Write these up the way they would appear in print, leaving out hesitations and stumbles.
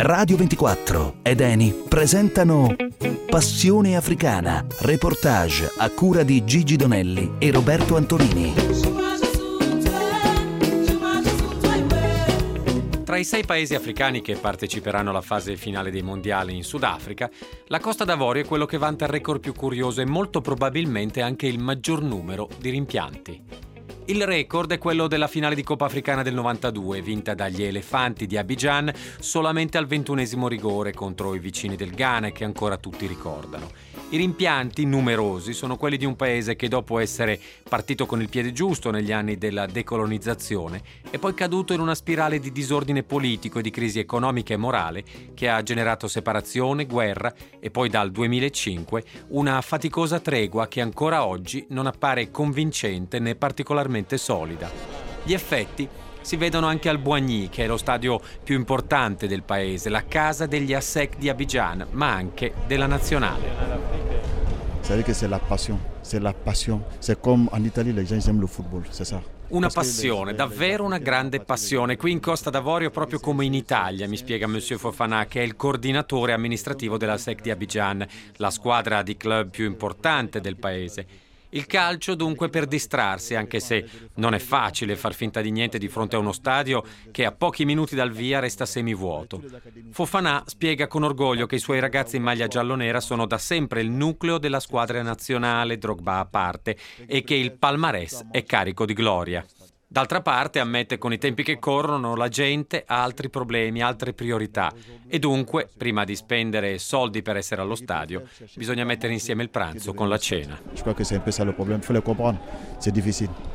Radio 24 ed Eni presentano Passione Africana, reportage a cura di Gigi Donelli e Roberto Antonini. Tra i 6 paesi africani che parteciperanno alla fase finale dei mondiali in Sudafrica, la Costa d'Avorio è quello che vanta il record più curioso e molto probabilmente anche il maggior numero di rimpianti. Il record è quello della finale di Coppa Africana del 92, vinta dagli Elefanti di Abidjan solamente al 21esimo rigore contro i vicini del Ghana, che ancora tutti ricordano. I rimpianti numerosi sono quelli di un paese che, dopo essere partito con il piede giusto negli anni della decolonizzazione, è poi caduto in una spirale di disordine politico e di crisi economica e morale che ha generato separazione, guerra e poi dal 2005 una faticosa tregua che ancora oggi non appare convincente né particolarmente solida. Gli effetti si vedono anche al Boigny, che è lo stadio più importante del paese, la casa degli ASEC di Abidjan, ma anche della nazionale. C'est-à-dire que c'est la passion. C'est comme en Italie, les gens aiment le football, c'est ça. Una passione, davvero una grande passione, qui in Costa d'Avorio proprio come in Italia, mi spiega Monsieur Fofana, che è il coordinatore amministrativo della SEC di Abidjan, la squadra di club più importante del paese. Il calcio dunque per distrarsi, anche se non è facile far finta di niente di fronte a uno stadio che a pochi minuti dal via resta semivuoto. Fofana spiega con orgoglio che i suoi ragazzi in maglia giallonera sono da sempre il nucleo della squadra nazionale, Drogba a parte, e che il palmarès è carico di gloria. D'altra parte, ammette, con i tempi che corrono, la gente ha altri problemi, altre priorità e dunque, prima di spendere soldi per essere allo stadio, bisogna mettere insieme il pranzo con la cena. Je crois que c'est un peu ça le problème, il faut le comprendre, c'est difficile.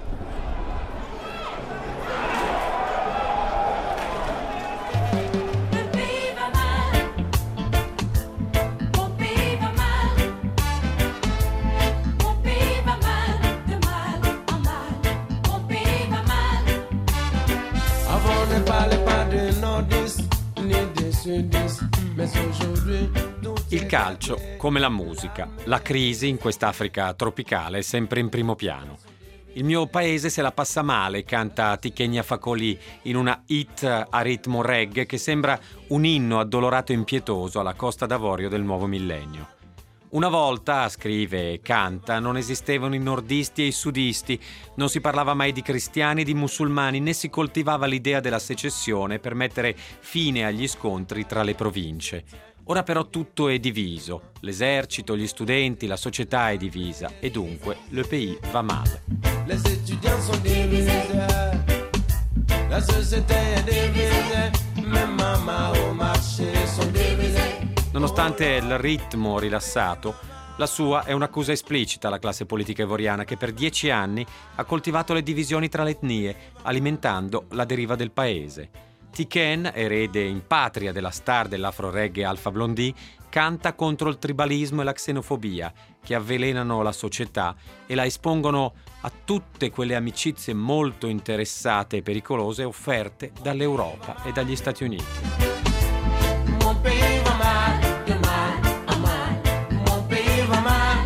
Il calcio, come la musica, la crisi in quest'Africa tropicale è sempre in primo piano. Il mio paese se la passa male, canta Tikenya Fakoly in una hit a ritmo reggae che sembra un inno addolorato e impietoso alla Costa d'Avorio del nuovo millennio. Una volta, scrive e canta, non esistevano i nordisti e i sudisti, non si parlava mai di cristiani e di musulmani, né si coltivava l'idea della secessione per mettere fine agli scontri tra le province. Ora però tutto è diviso, l'esercito, gli studenti, la società è divisa e dunque le pays va male. Les étudiants sont divisés, la société est divisée, même maman au marché sont divisés. Nonostante il ritmo rilassato, la sua è un'accusa esplicita alla classe politica ivoriana che per 10 anni ha coltivato le divisioni tra le etnie, alimentando la deriva del paese. Tiken, erede in patria della star dell'afro-reggae Alpha Blondy, canta contro il tribalismo e la xenofobia che avvelenano la società e la espongono a tutte quelle amicizie molto interessate e pericolose offerte dall'Europa e dagli Stati Uniti. Mon pays va mal, de mal, a mal. Mon pays va mal.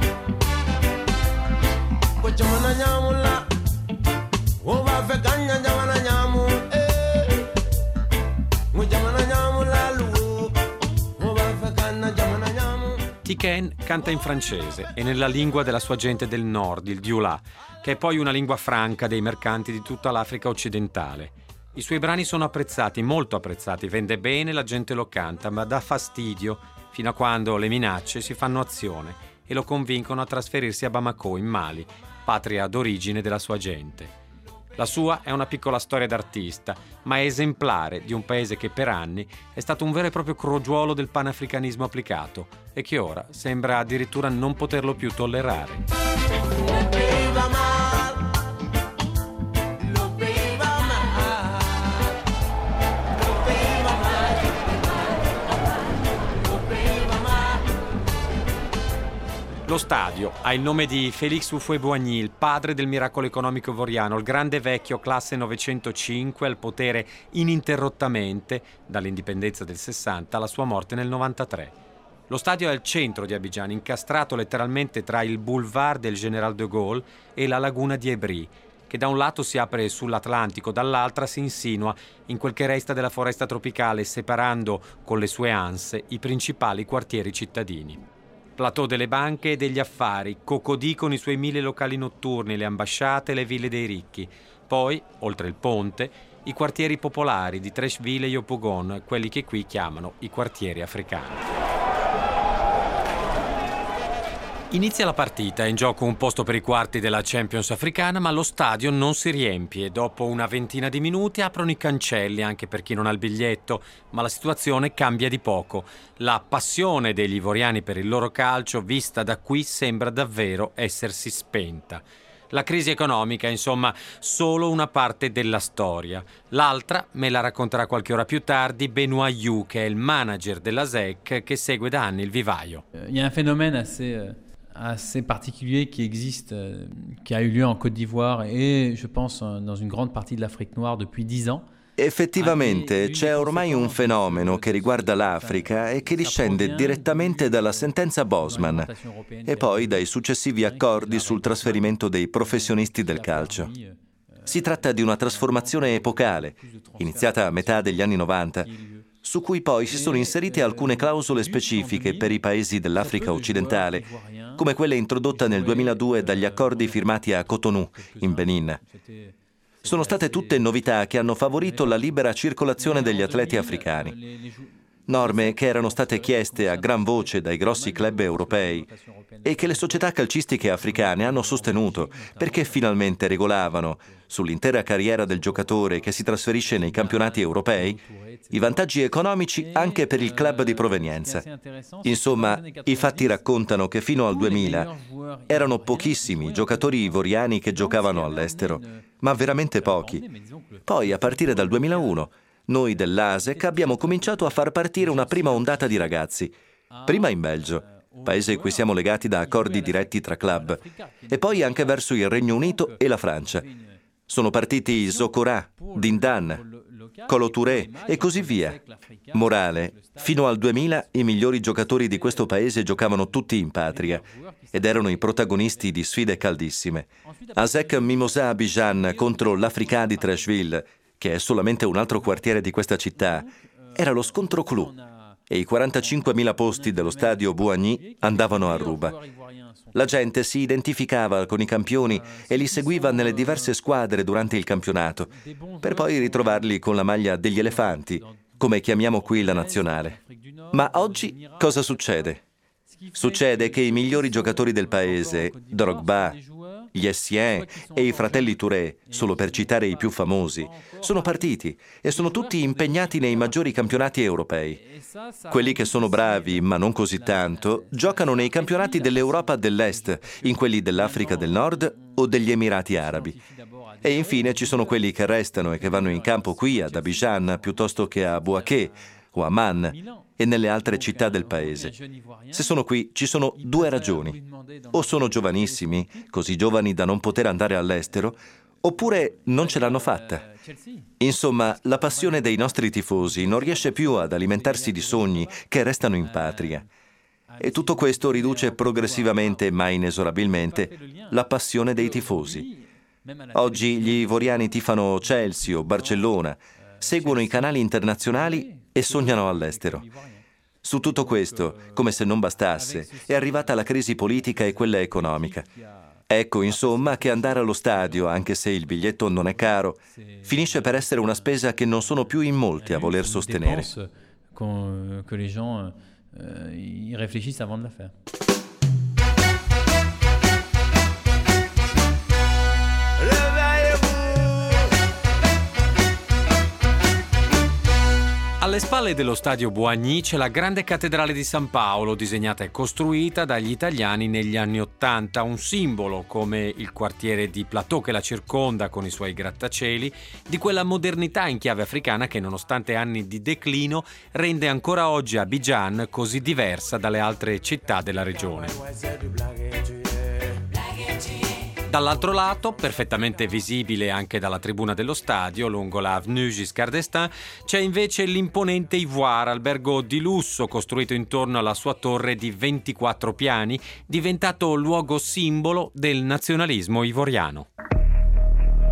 Kochumana nyamula, o va fe ganya nyamana nyamu, mujamana nyamula lu, o va fe ganya nyamana nyamu. Tiken canta in francese e nella lingua della sua gente del nord, il Dioula, che è poi una lingua franca dei mercanti di tutta l'Africa occidentale. I suoi brani sono apprezzati, molto apprezzati, vende bene, la gente lo canta, ma dà fastidio fino a quando le minacce si fanno azione e lo convincono a trasferirsi a Bamako, in Mali, patria d'origine della sua gente. La sua è una piccola storia d'artista, ma è esemplare di un paese che per anni è stato un vero e proprio crogiuolo del panafricanismo applicato e che ora sembra addirittura non poterlo più tollerare. Lo stadio ha il nome di Félix Houphouët-Boigny, il padre del miracolo economico ivoriano, il grande vecchio classe 905 al potere ininterrottamente dall'indipendenza del 60 alla sua morte nel 93. Lo stadio è al centro di Abidjan, incastrato letteralmente tra il boulevard del Général de Gaulle e la laguna di Ebri. che da un lato si apre sull'Atlantico, dall'altra si insinua in quel che resta della foresta tropicale, separando con le sue anse i principali quartieri cittadini. Plateau delle banche e degli affari, Cocody con i suoi 1000 locali notturni, le ambasciate e le ville dei ricchi. Poi, oltre il ponte, i quartieri popolari di Treichville e Yopougon, quelli che qui chiamano i quartieri africani. Inizia la partita, è in gioco un posto per i quarti della Champions africana, ma lo stadio non si riempie. Dopo una ventina di minuti aprono i cancelli anche per chi non ha il biglietto, ma la situazione cambia di poco. La passione degli ivoriani per il loro calcio, vista da qui, sembra davvero essersi spenta. La crisi economica, insomma, solo una parte della storia. L'altra me la racconterà qualche ora più tardi Benoît Hioux, che è il manager della SEC che segue da anni il vivaio. Il y a un phénomène assez particulier qui existe, qui a eu lieu en Côte d'Ivoire et je pense dans une grande partie de l'Afrique noire depuis 10 ans. Effettivamente c'è ormai un fenomeno che riguarda l'Africa e che discende direttamente dalla sentenza Bosman e poi dai successivi accordi sul trasferimento dei professionisti del calcio. Si tratta di una trasformazione epocale, iniziata a metà degli anni 90, su cui poi si sono inserite alcune clausole specifiche per i paesi dell'Africa occidentale, come quella introdotta nel 2002 dagli accordi firmati a Cotonou, in Benin. Sono state tutte novità che hanno favorito la libera circolazione degli atleti africani. Norme che erano state chieste a gran voce dai grossi club europei e che le società calcistiche africane hanno sostenuto perché finalmente regolavano, sull'intera carriera del giocatore che si trasferisce nei campionati europei, i vantaggi economici anche per il club di provenienza. Insomma, i fatti raccontano che fino al 2000 erano pochissimi i giocatori ivoriani che giocavano all'estero, ma veramente pochi. Poi, a partire dal 2001, noi dell'ASEC abbiamo cominciato a far partire una prima ondata di ragazzi, prima in Belgio, paese a cui siamo legati da accordi diretti tra club, e poi anche verso il Regno Unito e la Francia. Sono partiti Zokora, Dindan, Kolo Touré e così via. Morale, fino al 2000 i migliori giocatori di questo paese giocavano tutti in patria ed erano i protagonisti di sfide caldissime. ASEC Mimosa Abidjan contro l'Africa di Treichville, che è solamente un altro quartiere di questa città, era lo scontro clou e i 45.000 posti dello stadio Boigny andavano a ruba. La gente si identificava con i campioni e li seguiva nelle diverse squadre durante il campionato, per poi ritrovarli con la maglia degli elefanti, come chiamiamo qui la nazionale. Ma oggi cosa succede? Succede che i migliori giocatori del paese, Drogba, gli Essien e i fratelli Touré, solo per citare i più famosi, sono partiti e sono tutti impegnati nei maggiori campionati europei. Quelli che sono bravi, ma non così tanto, giocano nei campionati dell'Europa dell'Est, in quelli dell'Africa del Nord o degli Emirati Arabi. E infine ci sono quelli che restano e che vanno in campo qui ad Abidjan piuttosto che a Bouaké o a Man e nelle altre città del paese. Se sono qui ci sono due ragioni: o sono giovanissimi, così giovani da non poter andare all'estero, oppure non ce l'hanno fatta. Insomma, la passione dei nostri tifosi non riesce più ad alimentarsi di sogni che restano in patria. E tutto questo riduce progressivamente, ma inesorabilmente, la passione dei tifosi. Oggi gli ivoriani tifano Chelsea o Barcellona, seguono i canali internazionali e sognano all'estero. Su tutto questo, come se non bastasse, è arrivata la crisi politica e quella economica. Ecco, insomma, che andare allo stadio, anche se il biglietto non è caro, finisce per essere una spesa che non sono più in molti a voler sostenere. Que les gens y réfléchissent avant de la faire. Alle spalle dello stadio Boigny c'è la grande cattedrale di San Paolo, disegnata e costruita dagli italiani negli anni '80, un simbolo, come il quartiere di Plateau che la circonda con i suoi grattacieli, di quella modernità in chiave africana che, nonostante anni di declino, rende ancora oggi Abidjan così diversa dalle altre città della regione. Dall'altro lato, perfettamente visibile anche dalla tribuna dello stadio, lungo la Avenue Giscard d'Estaing, c'è invece l'imponente Ivoire, albergo di lusso costruito intorno alla sua torre di 24 piani, diventato luogo simbolo del nazionalismo ivoriano.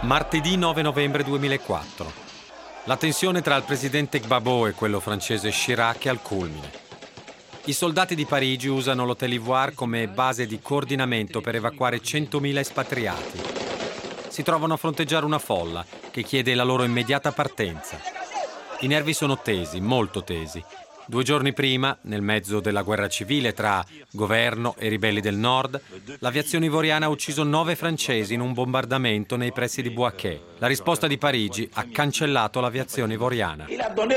Martedì 9 novembre 2004. La tensione tra il presidente Gbagbo e quello francese Chirac è al culmine. I soldati di Parigi usano l'Hôtel Ivoire come base di coordinamento per evacuare 100.000 espatriati. Si trovano a fronteggiare una folla che chiede la loro immediata partenza. I nervi sono tesi, molto tesi. 2 giorni prima, nel mezzo della guerra civile tra governo e ribelli del nord, l'aviazione ivoriana ha ucciso 9 francesi in un bombardamento nei pressi di Bouaké. La risposta di Parigi ha cancellato l'aviazione ivoriana.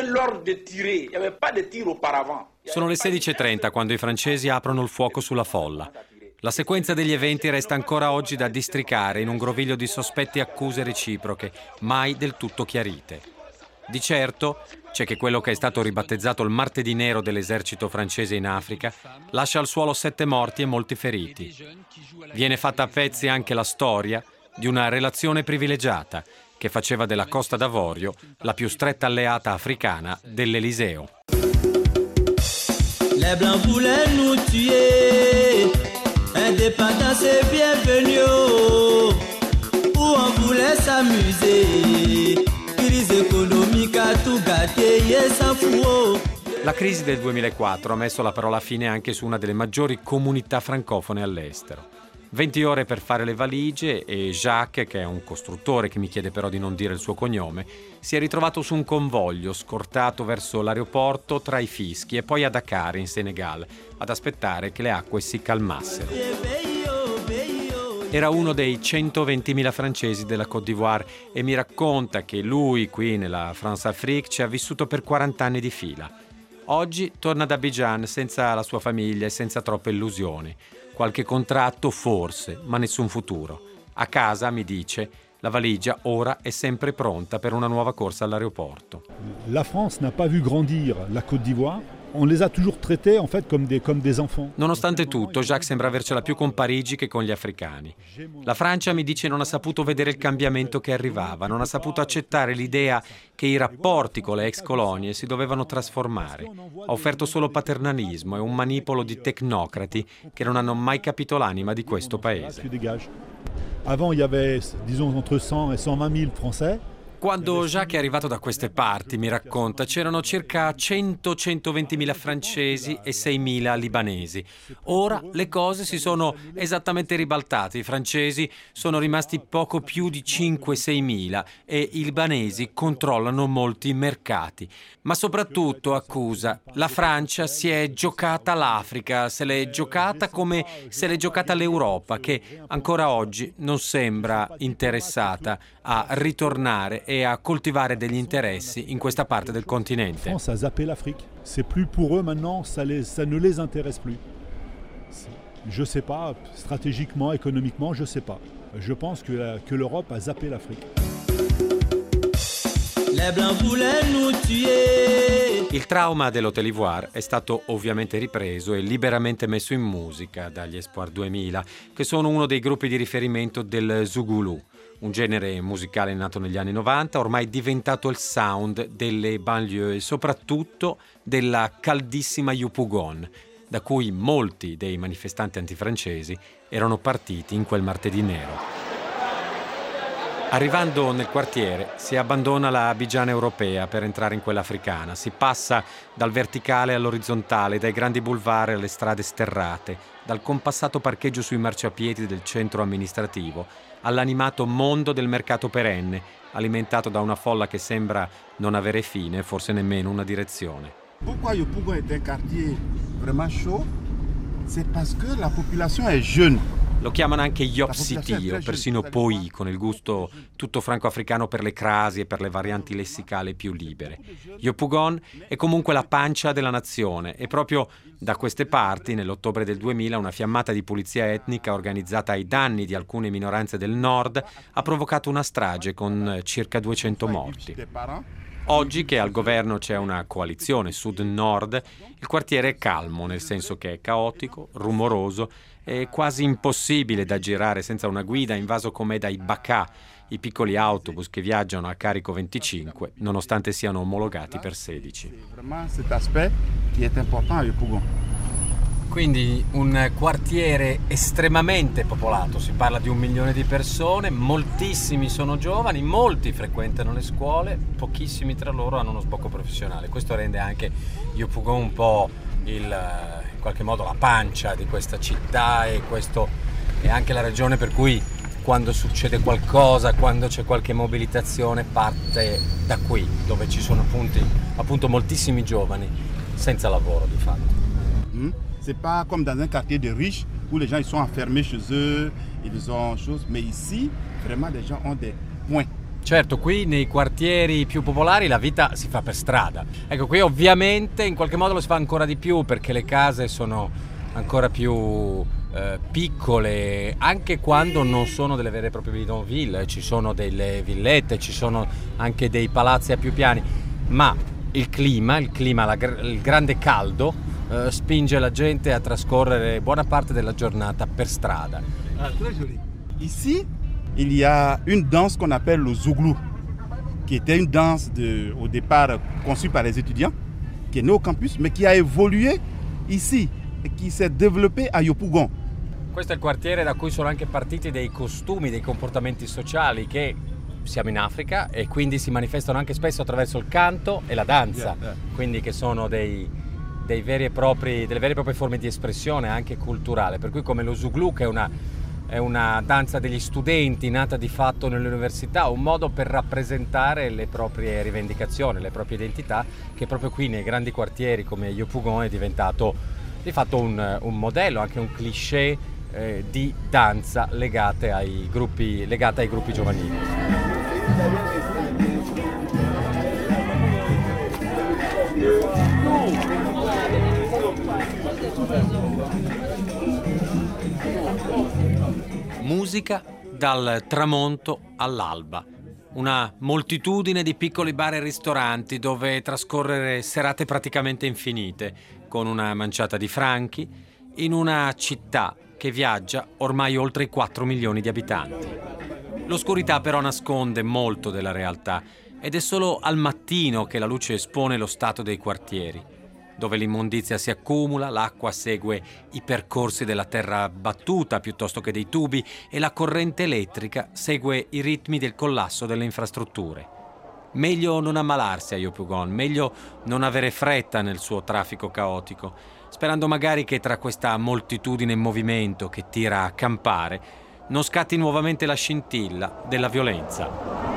Sono le 16:30 quando i francesi aprono il fuoco sulla folla. La sequenza degli eventi resta ancora oggi da districare in un groviglio di sospetti e accuse reciproche, mai del tutto chiarite. Di certo c'è che quello che è stato ribattezzato il martedì nero dell'esercito francese in Africa lascia al suolo 7 morti e molti feriti. Viene fatta a pezzi anche la storia di una relazione privilegiata che faceva della Costa d'Avorio la più stretta alleata africana dell'Eliseo. Les Blancs voulaient nous tuer, indépendance et bienvenue, où on voulait s'amuser. La crisi del 2004 ha messo la parola fine anche su una delle maggiori comunità francofone all'estero. 20 ore per fare le valigie e Jacques, che è un costruttore che mi chiede però di non dire il suo cognome, si è ritrovato su un convoglio scortato verso l'aeroporto tra i fischi e poi a Dakar, in Senegal, ad aspettare che le acque si calmassero. Era uno dei 120.000 francesi della Côte d'Ivoire e mi racconta che lui, qui nella France Afrique, ci ha vissuto per 40 anni di fila. Oggi torna ad Abidjan senza la sua famiglia e senza troppe illusioni. Qualche contratto forse, ma nessun futuro. A casa, mi dice, la valigia ora è sempre pronta per una nuova corsa all'aeroporto. La France n'a pas vu grandir la Côte d'Ivoire. On les a toujours traités en fait comme des enfants. Nonostante tutto, Jacques sembra avercela più con Parigi che con gli africani. La Francia, mi dice, non ha saputo vedere il cambiamento che arrivava, non ha saputo accettare l'idea che i rapporti con le ex colonie si dovevano trasformare. Ha offerto solo paternalismo e un manipolo di tecnocrati che non hanno mai capito l'anima di questo paese. Avant il y avait, disons, entre 100 et 120.000 Français. Quando Jacques è arrivato da queste parti, mi racconta, c'erano circa 100-120.000 francesi e 6.000 libanesi. Ora le cose si sono esattamente ribaltate. I francesi sono rimasti poco più di 5-6.000 e i libanesi controllano molti mercati. Ma soprattutto, accusa, la Francia si è giocata l'Africa, se l'è giocata come se l'è giocata l'Europa, che ancora oggi non sembra interessata a ritornare e a coltivare degli interessi in questa parte del continente. La France a zappé l'Afrique. C'est plus pour eux maintenant, ça ne les intéresse plus. Je sais pas, stratégiquement, économiquement, je sais pas. Je pense que l'Europe a zappé l'Afrique. Les Blancs voulaient nous tuer. Il trauma dell'Hôtel Ivoire è stato ovviamente ripreso e liberamente messo in musica dagli Espoir 2000, che sono uno dei gruppi di riferimento del Zougoulou, un genere musicale nato negli anni 90, ormai diventato il sound delle banlieue e soprattutto della caldissima Yopougon, da cui molti dei manifestanti antifrancesi erano partiti in quel martedì nero. Arrivando nel quartiere si abbandona la Abidjan europea per entrare in quella africana. Si passa dal verticale all'orizzontale, dai grandi boulevard alle strade sterrate, dal compassato parcheggio sui marciapiedi del centro amministrativo all'animato mondo del mercato perenne, alimentato da una folla che sembra non avere fine, forse nemmeno una direzione. Pourquoi Yopougon est un quartier vraiment chaud? C'est parce que la population est jeune. Lo chiamano anche Yop City o persino Poi, con il gusto tutto franco-africano per le crasi e per le varianti lessicali più libere. Yopougon è comunque la pancia della nazione e proprio da queste parti, nell'ottobre del 2000, una fiammata di pulizia etnica organizzata ai danni di alcune minoranze del nord ha provocato una strage con circa 200 morti. Oggi che al governo c'è una coalizione sud-nord, il quartiere è calmo, nel senso che è caotico, rumoroso e quasi impossibile da girare senza una guida, invaso com'è dai Baka, i piccoli autobus che viaggiano a carico 25, nonostante siano omologati per 16. Quindi un quartiere estremamente popolato, si parla di 1 milione di persone, moltissimi sono giovani, molti frequentano le scuole, pochissimi tra loro hanno uno sbocco professionale. Questo rende anche Yopougon un po' in qualche modo la pancia di questa città, e questo è anche la ragione per cui quando succede qualcosa, quando c'è qualche mobilitazione, parte da qui, dove ci sono appunto moltissimi giovani senza lavoro di fatto. C'est pas comme dans un quartier de riches où les gens ils sont enfermés chez eux, ils ont choses, mais ici vraiment les gens ont des points. Certo, qui nei quartieri più popolari la vita si fa per strada. Ecco, qui ovviamente in qualche modo lo si fa ancora di più perché le case sono ancora più piccole, anche quando non sono delle vere e proprie bidonville, ci sono delle villette, ci sono anche dei palazzi a più piani, ma il clima, il grande caldo spinge la gente a trascorrere buona parte della giornata per strada. Ici, il y a une danse qu'on appelle le zouglou, qui était une danse au départ conçue par les étudiants, qui est née au campus, mais qui a évolué ici et qui s'est développée à Yopougon. Questo è il quartiere da cui sono anche partiti dei costumi, dei comportamenti sociali che siamo in Africa e quindi si manifestano anche spesso attraverso il canto e la danza, quindi che sono delle vere e proprie forme di espressione anche culturale, per cui come lo zouglou, che è una danza degli studenti nata di fatto nell'università, un modo per rappresentare le proprie rivendicazioni, le proprie identità, che proprio qui nei grandi quartieri come Yopougon è diventato di fatto un modello, anche un cliché di danza legata ai gruppi giovanili. Musica dal tramonto all'alba. Una moltitudine di piccoli bar e ristoranti dove trascorrere serate praticamente infinite, con una manciata di franchi, in una città che viaggia ormai oltre i 4 milioni di abitanti. L'oscurità però nasconde molto della realtà ed è solo al mattino che la luce espone lo stato dei quartieri, dove l'immondizia si accumula, l'acqua segue i percorsi della terra battuta piuttosto che dei tubi e la corrente elettrica segue i ritmi del collasso delle infrastrutture. Meglio non ammalarsi a Yopougon, meglio non avere fretta nel suo traffico caotico, sperando magari che tra questa moltitudine in movimento che tira a campare non scatti nuovamente la scintilla della violenza.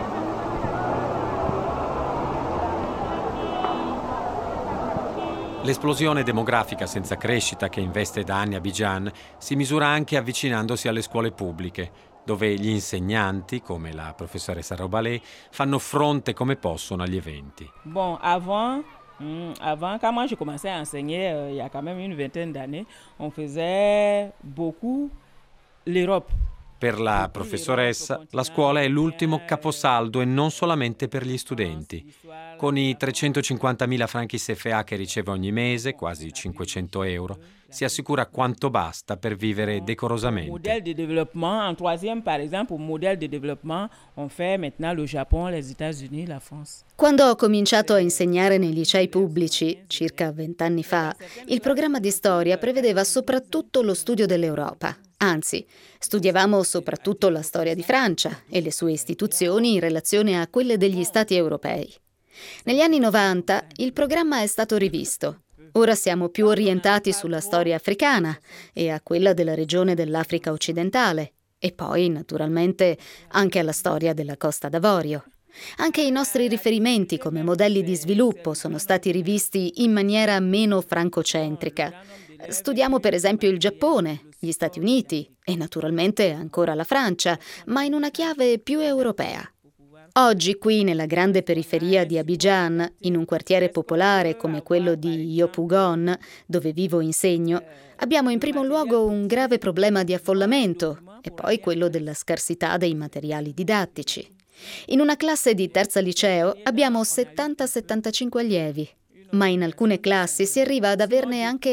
L'esplosione demografica senza crescita che investe da anni Abidjan si misura anche avvicinandosi alle scuole pubbliche, dove gli insegnanti, come la professoressa Robalé, fanno fronte come possono agli eventi. Bon, avant, quand moi j'ai commencé à enseigner, il y a quand même une vingtaine d'années, on faisait beaucoup l'Europe. Per la professoressa, la scuola è l'ultimo caposaldo e non solamente per gli studenti. Con i 350.000 franchi CFA che riceve ogni mese, quasi 500 euro, si assicura quanto basta per vivere decorosamente. Modèle de développement, en troisième par exemple, modèle de développement, on fait maintenant le Japon, les États-Unis, la France. Quando ho cominciato a insegnare nei licei pubblici, circa 20 anni fa, il programma di storia prevedeva soprattutto lo studio dell'Europa. Anzi, studiavamo soprattutto la storia di Francia e le sue istituzioni in relazione a quelle degli Stati europei. Negli anni 90 il programma è stato rivisto. Ora siamo più orientati sulla storia africana e a quella della regione dell'Africa occidentale e poi, naturalmente, anche alla storia della Costa d'Avorio. Anche i nostri riferimenti come modelli di sviluppo sono stati rivisti in maniera meno francocentrica. Studiamo per esempio il Giappone, gli Stati Uniti e naturalmente ancora la Francia, ma in una chiave più europea. Oggi qui nella grande periferia di Abidjan, in un quartiere popolare come quello di Yopougon, dove vivo e insegno, abbiamo in primo luogo un grave problema di affollamento e poi quello della scarsità dei materiali didattici. In una classe di terza liceo abbiamo 70-75 allievi, ma in alcune classi si arriva ad averne anche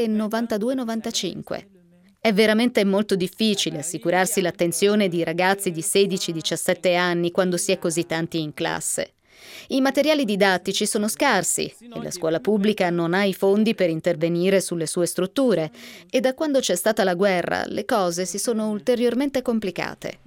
92-95. È veramente molto difficile assicurarsi l'attenzione di ragazzi di 16-17 anni quando si è così tanti in classe. I materiali didattici sono scarsi e la scuola pubblica non ha i fondi per intervenire sulle sue strutture e da quando c'è stata la guerra le cose si sono ulteriormente complicate.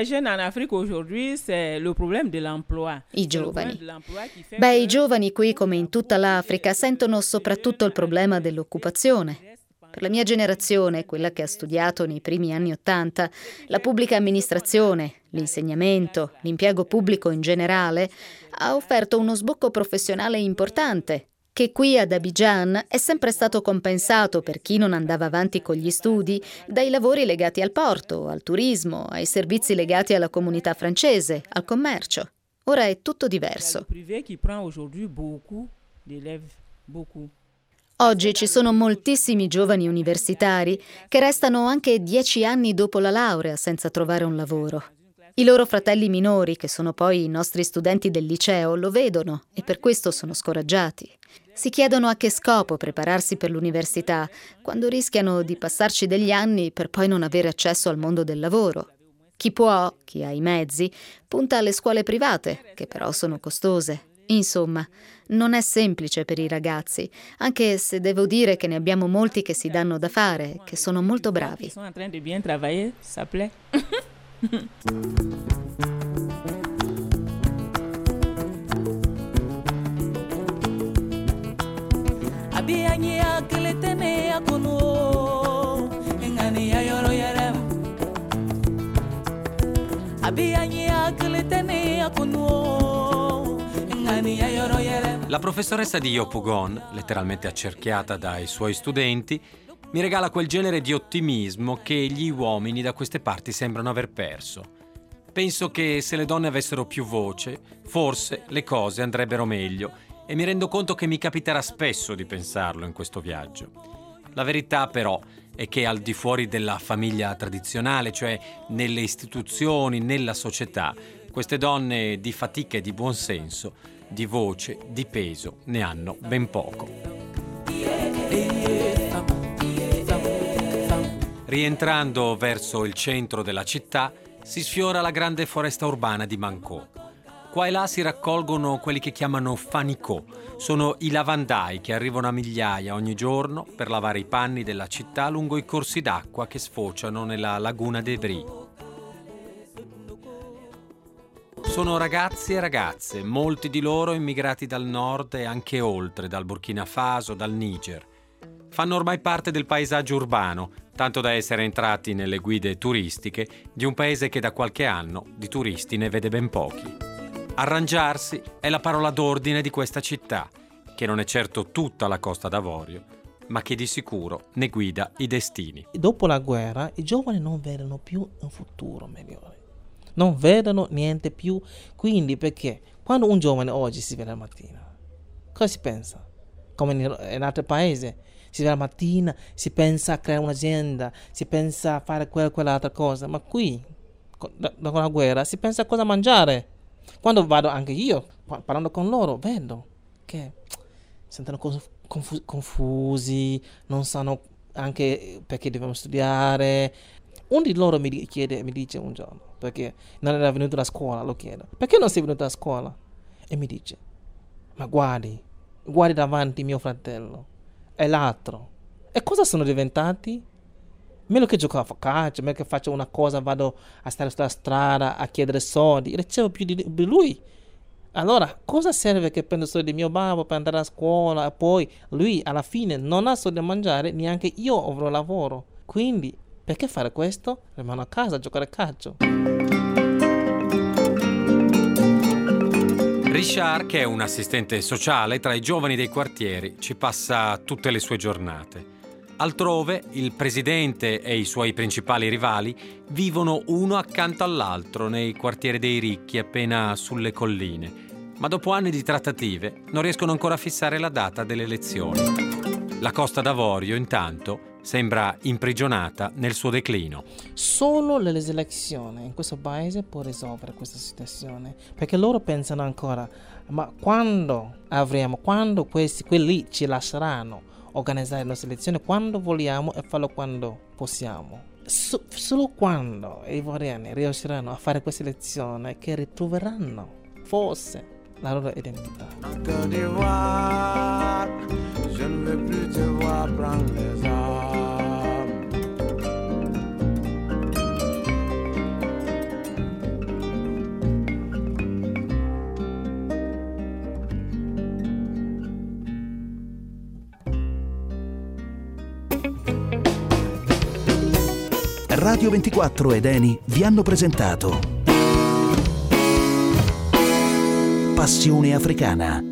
I giovani. I giovani qui, come in tutta l'Africa, sentono soprattutto il problema dell'occupazione. Per la mia generazione, quella che ha studiato nei primi anni '80, la pubblica amministrazione, l'insegnamento, l'impiego pubblico in generale, ha offerto uno sbocco professionale importante, che qui ad Abidjan è sempre stato compensato per chi non andava avanti con gli studi dai lavori legati al porto, al turismo, ai servizi legati alla comunità francese, al commercio. Ora è tutto diverso. Oggi ci sono moltissimi giovani universitari che restano anche 10 anni dopo la laurea senza trovare un lavoro. I loro fratelli minori, che sono poi i nostri studenti del liceo, lo vedono e per questo sono scoraggiati. Si chiedono a che scopo prepararsi per l'università, quando rischiano di passarci degli anni per poi non avere accesso al mondo del lavoro. Chi può, chi ha i mezzi, punta alle scuole private, che però sono costose. Insomma, non è semplice per i ragazzi, anche se devo dire che ne abbiamo molti che si danno da fare, che sono molto bravi. Sono in train de bien travailler, ça plaît. La professoressa di Yopougon, letteralmente accerchiata dai suoi studenti, mi regala quel genere di ottimismo che gli uomini da queste parti sembrano aver perso. Penso che se le donne avessero più voce, forse le cose andrebbero meglio e mi rendo conto che mi capiterà spesso di pensarlo in questo viaggio. La verità però è che al di fuori della famiglia tradizionale, cioè nelle istituzioni, nella società, queste donne di fatica e di buonsenso, di voce, di peso, ne hanno ben poco. Rientrando verso il centro della città, si sfiora la grande foresta urbana di Manko. Qua e là si raccolgono quelli che chiamano fanicot. Sono i lavandai che arrivano a migliaia ogni giorno per lavare i panni della città lungo i corsi d'acqua che sfociano nella laguna d'Evry. Sono ragazzi e ragazze, molti di loro immigrati dal nord e anche oltre, dal Burkina Faso, dal Niger. Fanno ormai parte del paesaggio urbano, tanto da essere entrati nelle guide turistiche di un paese che da qualche anno di turisti ne vede ben pochi. Arrangiarsi è la parola d'ordine di questa città, che non è certo tutta la Costa d'Avorio, ma che di sicuro ne guida i destini. Dopo la guerra i giovani non vedono più un futuro migliore. Non vedono niente più, quindi perché quando un giovane oggi si vede la mattina, cosa si pensa? Come in altri paesi, si vede la mattina, si pensa a creare un'azienda, si pensa a fare quell'altra cosa, ma qui, dopo la guerra, si pensa a cosa mangiare. Quando vado anche io, parlando con loro, vedo che sentono confusi, non sanno anche perché devono studiare. Uno di loro mi dice un giorno, perché non era venuto da scuola, lo chiedo, perché non sei venuto da scuola? E mi dice, ma guardi davanti mio fratello e l'altro, e cosa sono diventati? Meno che giocavo a calcio, meno che faccio una cosa, vado a stare sulla strada a chiedere soldi, ricevo più di lui. Allora, cosa serve che prendo soldi di mio babbo per andare a scuola e poi lui alla fine non ha soldi da mangiare, neanche io avrò lavoro. Quindi perché fare questo? Rimango a casa a giocare a calcio. Richard, che è un assistente sociale tra i giovani dei quartieri, ci passa tutte le sue giornate. Altrove, il presidente e i suoi principali rivali vivono uno accanto all'altro nei quartieri dei ricchi appena sulle colline, ma dopo anni di trattative non riescono ancora a fissare la data delle elezioni. La Costa d'Avorio, intanto, sembra imprigionata nel suo declino. Solo le elezioni in questo paese può risolvere questa situazione, perché loro pensano ancora, ma quando quelli ci lasceranno organizzare le nostre elezioni, quando vogliamo e farlo quando possiamo. Solo quando i ivoriani riusciranno a fare questa elezione che ritroveranno forse la loro identità. Côte d'Ivoire, je ne veux plus te voir prendre les armes. Radio 24 ed Eni vi hanno presentato Passione Africana.